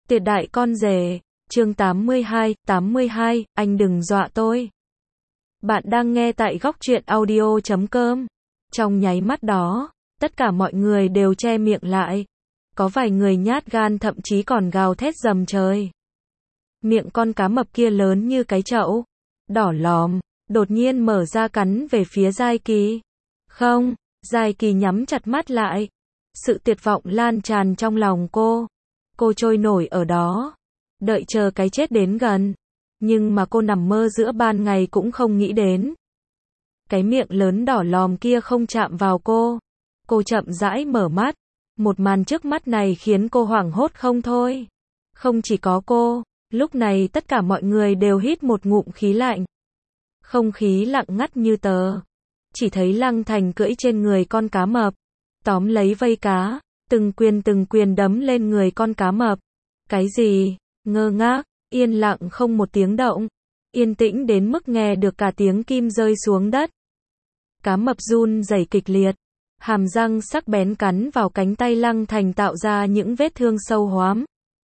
Tuyệt đại con rể, chương 82, anh đừng dọa tôi. Bạn đang nghe tại góc truyện audio.com. Trong nháy mắt đó, tất cả mọi người đều che miệng lại. Có vài người nhát gan thậm chí còn gào thét rầm trời. Miệng con cá mập kia lớn như cái chậu, đỏ lòm, đột nhiên mở ra cắn về phía Giai Kỳ. Không, Giai Kỳ nhắm chặt mắt lại. Sự tuyệt vọng lan tràn trong lòng cô. Cô trôi nổi ở đó, đợi chờ cái chết đến gần. Nhưng mà cô nằm mơ giữa ban ngày cũng không nghĩ đến. Cái miệng lớn đỏ lòm kia không chạm vào cô. Cô chậm rãi mở mắt. Một màn trước mắt này khiến cô hoảng hốt không thôi. Không chỉ có cô, lúc này tất cả mọi người đều hít một ngụm khí lạnh. Không khí lặng ngắt như tờ. Chỉ thấy Lăng Thành cưỡi trên người con cá mập, tóm lấy vây cá, từng quyền đấm lên người con cá mập. Cái gì? Ngơ ngác, yên lặng không một tiếng động. Yên tĩnh đến mức nghe được cả tiếng kim rơi xuống đất. Cá mập run rẩy kịch liệt, hàm răng sắc bén cắn vào cánh tay Lăng Thành tạo ra những vết thương sâu hoắm.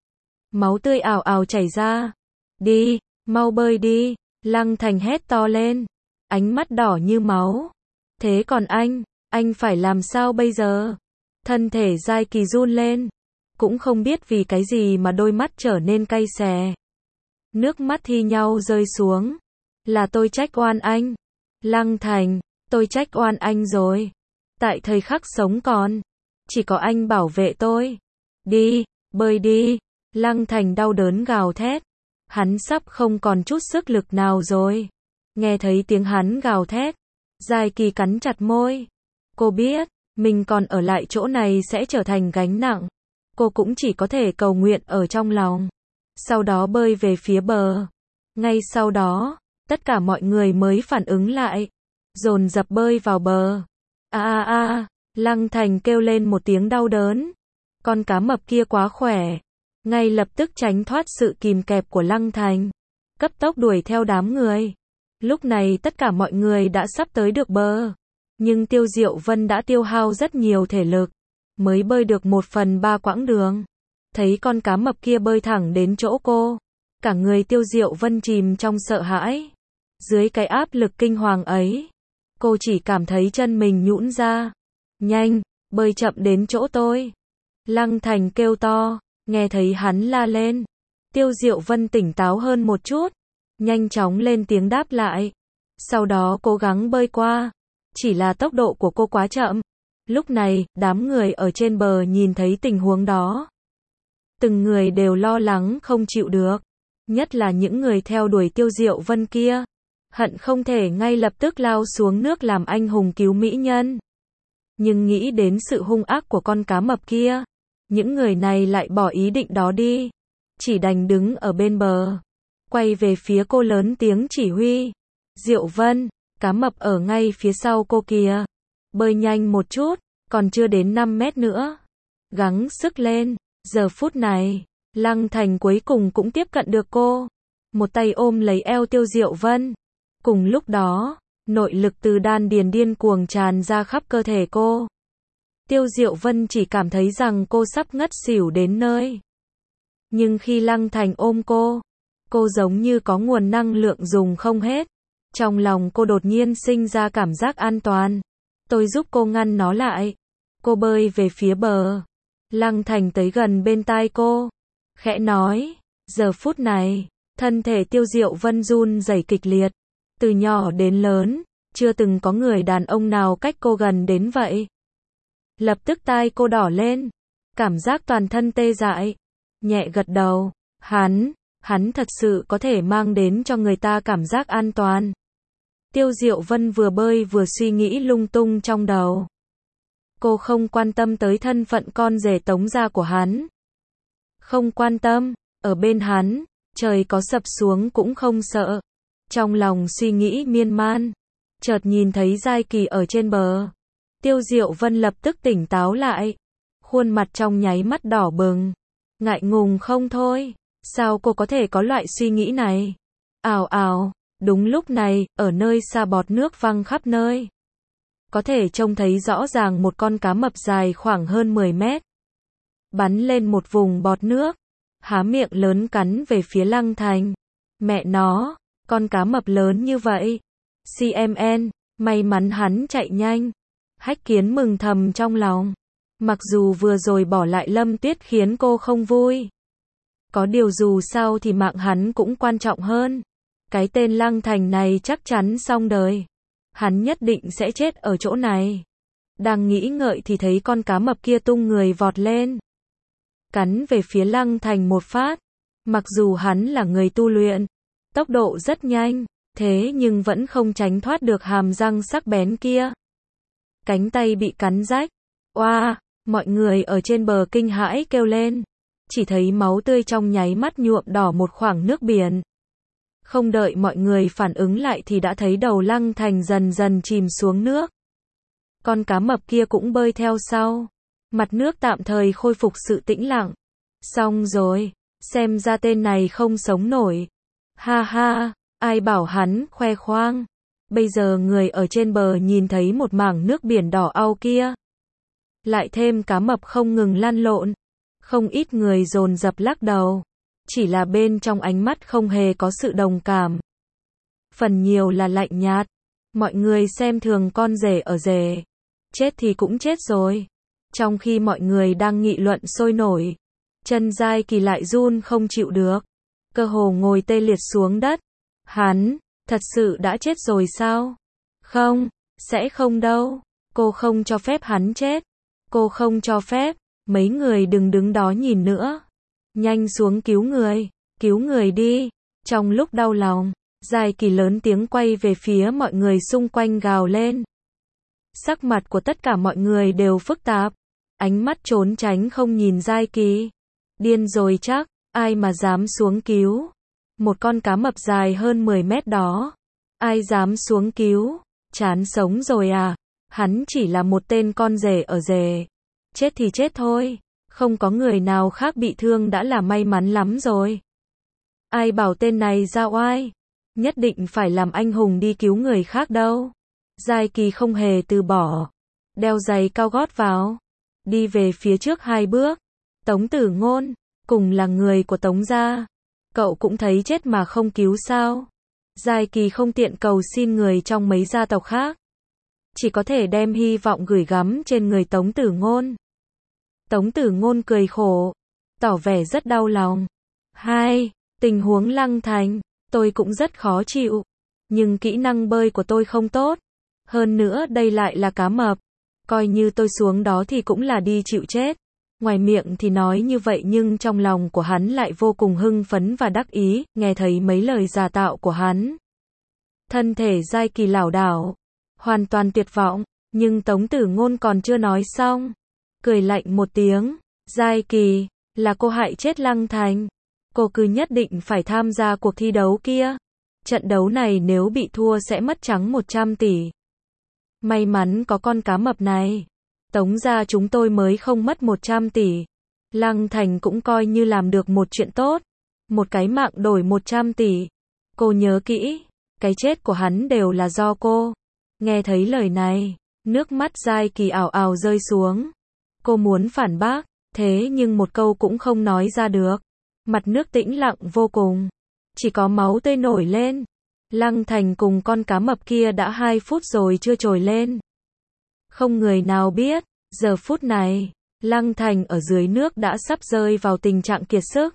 Máu tươi ào ào chảy ra. Đi, mau bơi đi, Lăng Thành hét to lên. Ánh mắt đỏ như máu. Thế còn anh phải làm sao bây giờ? Thân thể Giai Kỳ run lên. Cũng không biết vì cái gì mà đôi mắt trở nên cay xè. Nước mắt thi nhau rơi xuống. Là tôi trách oan anh. Lăng Thành, tôi trách oan anh rồi. Tại thời khắc sống còn, chỉ có anh bảo vệ tôi. Đi, bơi đi. Lăng Thành đau đớn gào thét. Hắn sắp không còn chút sức lực nào rồi. Nghe thấy tiếng hắn gào thét, Giai Kỳ cắn chặt môi. Cô biết, mình còn ở lại chỗ này sẽ trở thành gánh nặng. Cô cũng chỉ có thể cầu nguyện ở trong lòng. Sau đó bơi về phía bờ. Ngay sau đó, tất cả mọi người mới phản ứng lại. Dồn dập bơi vào bờ. Lăng Thành kêu lên một tiếng đau đớn. Con cá mập kia quá khỏe. Ngay lập tức tránh thoát sự kìm kẹp của Lăng Thành. Cấp tốc đuổi theo đám người. Lúc này tất cả mọi người đã sắp tới được bờ. Nhưng Tiêu Diệu Vân đã tiêu hao rất nhiều thể lực, mới bơi được 1/3 quãng đường. Thấy con cá mập kia bơi thẳng đến chỗ cô. Cả người Tiêu Diệu Vân chìm trong sợ hãi. Dưới cái áp lực kinh hoàng ấy, cô chỉ cảm thấy chân mình nhũn ra. Nhanh, bơi chậm đến chỗ tôi. Lăng Thành kêu to, nghe thấy hắn la lên. Tiêu Diệu Vân tỉnh táo hơn một chút, nhanh chóng lên tiếng đáp lại. Sau đó cố gắng bơi qua. Chỉ là tốc độ của cô quá chậm. Lúc này, đám người ở trên bờ nhìn thấy tình huống đó. Từng người đều lo lắng không chịu được. Nhất là những người theo đuổi Tiêu Diệu Vân kia. Hận không thể ngay lập tức lao xuống nước làm anh hùng cứu mỹ nhân. Nhưng nghĩ đến sự hung ác của con cá mập kia, những người này lại bỏ ý định đó đi. Chỉ đành đứng ở bên bờ. Quay về phía cô lớn tiếng chỉ huy. Diệu Vân, cá mập ở ngay phía sau cô kìa. Bơi nhanh một chút, còn chưa đến 5 mét nữa. Gắng sức lên. Giờ phút này, Lăng Thành cuối cùng cũng tiếp cận được cô. Một tay ôm lấy eo Tiêu Diệu Vân. Cùng lúc đó, nội lực từ đan điền điên cuồng tràn ra khắp cơ thể cô. Tiêu Diệu Vân chỉ cảm thấy rằng cô sắp ngất xỉu đến nơi. Nhưng khi Lăng Thành ôm cô giống như có nguồn năng lượng dùng không hết. Trong lòng cô đột nhiên sinh ra cảm giác an toàn. Tôi giúp cô ngăn nó lại. Cô bơi về phía bờ. Lăng Thành tới gần bên tai cô, khẽ nói. Giờ phút này, thân thể Tiêu Diệu Vân run rẩy kịch liệt. Từ nhỏ đến lớn, chưa từng có người đàn ông nào cách cô gần đến vậy. Lập tức tai cô đỏ lên. Cảm giác toàn thân tê dại. Nhẹ gật đầu. Hắn thật sự có thể mang đến cho người ta cảm giác an toàn. Tiêu Diệu Vân vừa bơi vừa suy nghĩ lung tung trong đầu. Cô không quan tâm tới thân phận con rể Tống gia của hắn. Không quan tâm, ở bên hắn, trời có sập xuống cũng không sợ. Trong lòng suy nghĩ miên man, chợt nhìn thấy Giai Kỳ ở trên bờ. Tiêu Diệu Vân lập tức tỉnh táo lại. Khuôn mặt trong nháy mắt đỏ bừng. Ngại ngùng không thôi. Sao cô có thể có loại suy nghĩ này? Ào. Đúng lúc này, ở nơi xa bọt nước văng khắp nơi. Có thể trông thấy rõ ràng một con cá mập dài khoảng hơn 10 mét. Bắn lên một vùng bọt nước. há miệng lớn cắn về phía Lăng Thành. Mẹ nó, con cá mập lớn như vậy. CMN, may mắn hắn chạy nhanh. Hách Kiến mừng thầm trong lòng. Mặc dù vừa rồi bỏ lại Lâm Tuyết khiến cô không vui. Có điều dù sao thì mạng hắn cũng quan trọng hơn. Cái tên Lăng Thành này chắc chắn xong đời. Hắn nhất định sẽ chết ở chỗ này. Đang nghĩ ngợi thì thấy con cá mập kia tung người vọt lên. Cắn về phía Lăng Thành một phát. Mặc dù hắn là người tu luyện, tốc độ rất nhanh, thế nhưng vẫn không tránh thoát được hàm răng sắc bén kia. Cánh tay bị cắn rách. Oa, mọi người ở trên bờ kinh hãi kêu lên. Chỉ thấy máu tươi trong nháy mắt nhuộm đỏ một khoảng nước biển. Không đợi mọi người phản ứng lại thì đã thấy đầu Lăng Thành dần dần chìm xuống nước. Con cá mập kia cũng bơi theo sau. Mặt nước tạm thời khôi phục sự tĩnh lặng. Xong rồi, xem ra tên này không sống nổi. Ha ha, ai bảo hắn khoe khoang. Bây giờ người ở trên bờ nhìn thấy một mảng nước biển đỏ au kia. Lại thêm cá mập không ngừng lăn lộn. Không ít người dồn dập lắc đầu. Chỉ là bên trong ánh mắt không hề có sự đồng cảm. Phần nhiều là lạnh nhạt. Mọi người xem thường con rể ở rể. Chết thì cũng chết rồi. Trong khi mọi người đang nghị luận sôi nổi, chân Giai Kỳ lại run không chịu được. Cơ hồ ngồi tê liệt xuống đất. Hắn, thật sự đã chết rồi sao? Không, sẽ không đâu. Cô không cho phép hắn chết. Cô không cho phép. Mấy người đừng đứng đó nhìn nữa. Nhanh xuống cứu người đi. Trong lúc đau lòng, Giai Kỳ lớn tiếng quay về phía mọi người xung quanh gào lên. Sắc mặt của tất cả mọi người đều phức tạp. Ánh mắt trốn tránh không nhìn Giai Kỳ. Điên rồi chắc, ai mà dám xuống cứu. Một con cá mập dài hơn 10 mét đó. Ai dám xuống cứu, chán sống rồi à. Hắn chỉ là một tên con rể ở rể. Chết thì chết thôi. Không có người nào khác bị thương đã là may mắn lắm rồi. Ai bảo tên này ra oai. Nhất định phải làm anh hùng đi cứu người khác đâu. Giai Kỳ không hề từ bỏ. Đeo giày cao gót vào. Đi về phía trước 2 bước. Tống Tử Ngôn, cùng là người của Tống gia. Cậu cũng thấy chết mà không cứu sao. Giai Kỳ không tiện cầu xin người trong mấy gia tộc khác. Chỉ có thể đem hy vọng gửi gắm trên người Tống Tử Ngôn. Tống Tử Ngôn cười khổ. Tỏ vẻ rất đau lòng. Tình huống Lăng Thành, tôi cũng rất khó chịu. Nhưng kỹ năng bơi của tôi không tốt. Hơn nữa đây lại là cá mập. Coi như tôi xuống đó thì cũng là đi chịu chết. Ngoài miệng thì nói như vậy nhưng trong lòng của hắn lại vô cùng hưng phấn và đắc ý, nghe thấy mấy lời giả tạo của hắn. Thân thể Giai Kỳ lảo đảo, hoàn toàn tuyệt vọng, nhưng Tống Tử Ngôn còn chưa nói xong. Cười lạnh một tiếng, Giai Kỳ, là cô hại chết Lăng Thành. Cô cứ nhất định phải tham gia cuộc thi đấu kia. Trận đấu này nếu bị thua sẽ mất trắng 100 tỷ. May mắn có con cá mập này. Tống gia chúng tôi mới không mất 100 tỷ. Lăng Thành cũng coi như làm được một chuyện tốt. Một cái mạng đổi 100 tỷ. Cô nhớ kỹ, cái chết của hắn đều là do cô. Nghe thấy lời này, nước mắt Giai Kỳ ảo ảo rơi xuống. Cô muốn phản bác, thế nhưng một câu cũng không nói ra được. Mặt nước tĩnh lặng vô cùng. Chỉ có máu tươi nổi lên. Lăng Thành cùng con cá mập kia đã 2 phút rồi chưa trồi lên. Không người nào biết, giờ phút này, Lăng Thành ở dưới nước đã sắp rơi vào tình trạng kiệt sức.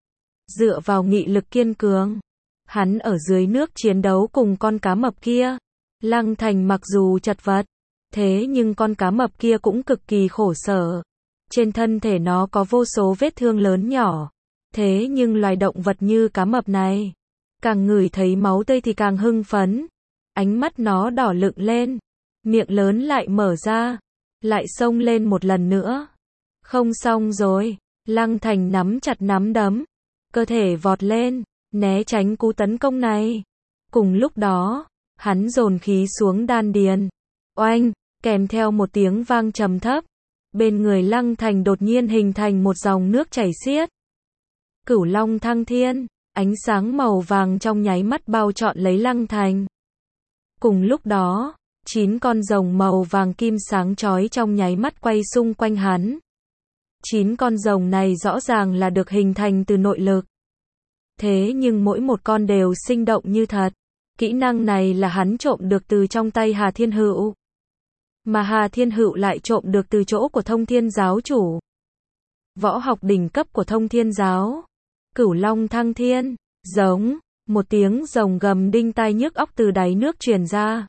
Dựa vào nghị lực kiên cường, hắn ở dưới nước chiến đấu cùng con cá mập kia. Lăng Thành mặc dù chật vật, thế nhưng con cá mập kia cũng cực kỳ khổ sở. Trên thân thể nó có vô số vết thương lớn nhỏ. Thế nhưng loài động vật như cá mập này, càng ngửi thấy máu tươi thì càng hưng phấn. Ánh mắt nó đỏ lựng lên, miệng lớn lại mở ra, lại xông lên một lần nữa. Không xong rồi, Lăng Thành nắm chặt nắm đấm, cơ thể vọt lên, né tránh cú tấn công này. Cùng lúc đó, hắn dồn khí xuống đan điền. Oanh, kèm theo một tiếng vang trầm thấp, bên người Lăng Thành đột nhiên hình thành một dòng nước chảy xiết. Cửu Long thăng thiên, ánh sáng màu vàng trong nháy mắt bao trọn lấy Lăng Thành. Cùng lúc đó, 9 con rồng màu vàng kim sáng chói trong nháy mắt quay xung quanh hắn. 9 con rồng này rõ ràng là được hình thành từ nội lực. Thế nhưng mỗi một con đều sinh động như thật. Kỹ năng này là hắn trộm được từ trong tay Hà Thiên Hữu. Mà Hà Thiên Hữu lại trộm được từ chỗ của Thông Thiên giáo chủ. Võ học đỉnh cấp của Thông Thiên giáo. Cửu Long thăng thiên, giống, một tiếng rồng gầm đinh tai nhức óc từ đáy nước truyền ra.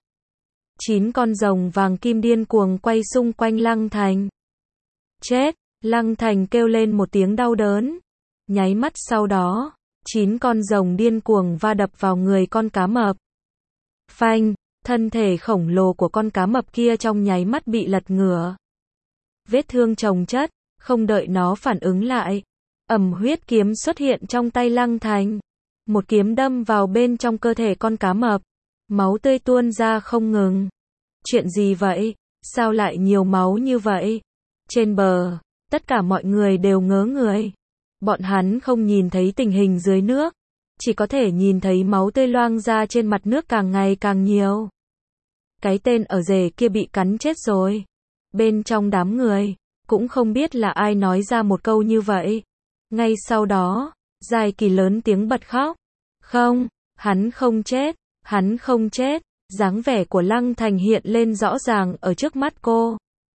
9 con rồng vàng kim điên cuồng quay xung quanh Lăng Thành. Chết, Lăng Thành kêu lên một tiếng đau đớn. Nháy mắt sau đó, 9 con rồng điên cuồng va đập vào người con cá mập. Phanh, thân thể khổng lồ của con cá mập kia trong nháy mắt bị lật ngửa. Vết thương chồng chất, không đợi nó phản ứng lại. Huyết kiếm xuất hiện trong tay Lăng Thành. Một kiếm đâm vào bên trong cơ thể con cá mập. Máu tươi tuôn ra không ngừng. Chuyện gì vậy? Sao lại nhiều máu như vậy? Trên bờ, tất cả mọi người đều ngớ người. Bọn hắn không nhìn thấy tình hình dưới nước. Chỉ có thể nhìn thấy máu tươi loang ra trên mặt nước càng ngày càng nhiều. Cái tên ở rể kia bị cắn chết rồi. Bên trong đám người, cũng không biết là ai nói ra một câu như vậy. Ngay sau đó, Giai Kỳ lớn tiếng bật khóc. Không, hắn không chết, hắn không chết. Dáng vẻ của Lăng Thành hiện lên rõ ràng ở trước mắt cô.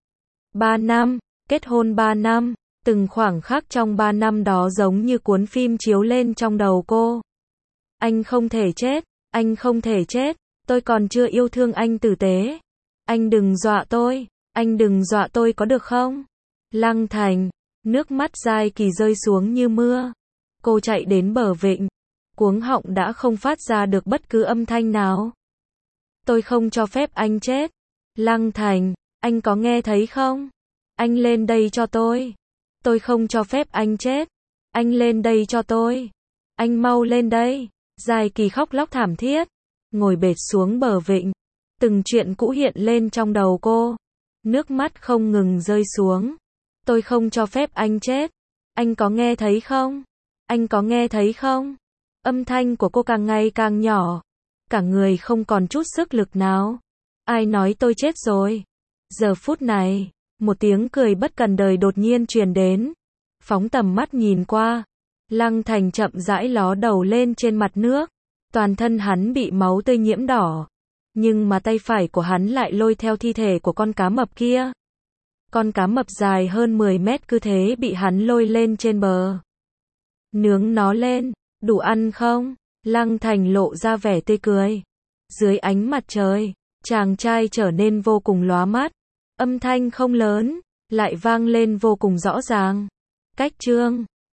3 năm, kết hôn 3 năm, từng khoảng khắc trong 3 năm đó giống như cuốn phim chiếu lên trong đầu cô. Anh không thể chết, anh không thể chết, tôi còn chưa yêu thương anh tử tế. Anh đừng dọa tôi, anh đừng dọa tôi có được không? Lăng Thành, nước mắt Giai Kỳ rơi xuống như mưa. Cô chạy đến bờ vịnh, cuống họng đã không phát ra được bất cứ âm thanh nào. Tôi không cho phép anh chết. Lăng Thành, anh có nghe thấy không? Anh lên đây cho tôi. Tôi không cho phép anh chết. Anh lên đây cho tôi. Anh mau lên đây. Giai Kỳ khóc lóc thảm thiết, ngồi bệt xuống bờ vịnh. Từng chuyện cũ hiện lên trong đầu cô. Nước mắt không ngừng rơi xuống. Tôi không cho phép anh chết. Anh có nghe thấy không? Anh có nghe thấy không? Âm thanh của cô càng ngày càng nhỏ. Cả người không còn chút sức lực nào. Ai nói tôi chết rồi? Giờ phút này, một tiếng cười bất cần đời đột nhiên truyền đến. Phóng tầm mắt nhìn qua, Lăng Thành chậm rãi ló đầu lên trên mặt nước. Toàn thân hắn bị máu tươi nhiễm đỏ. Nhưng mà tay phải của hắn lại lôi theo thi thể của con cá mập kia. Con cá mập dài hơn 10 mét cứ thế bị hắn lôi lên trên bờ. Nướng nó lên, đủ ăn không? Lăng Thành lộ ra vẻ tươi cười. Dưới ánh mặt trời, chàng trai trở nên vô cùng lóa mắt. Âm thanh không lớn, lại vang lên vô cùng rõ ràng. Cách chương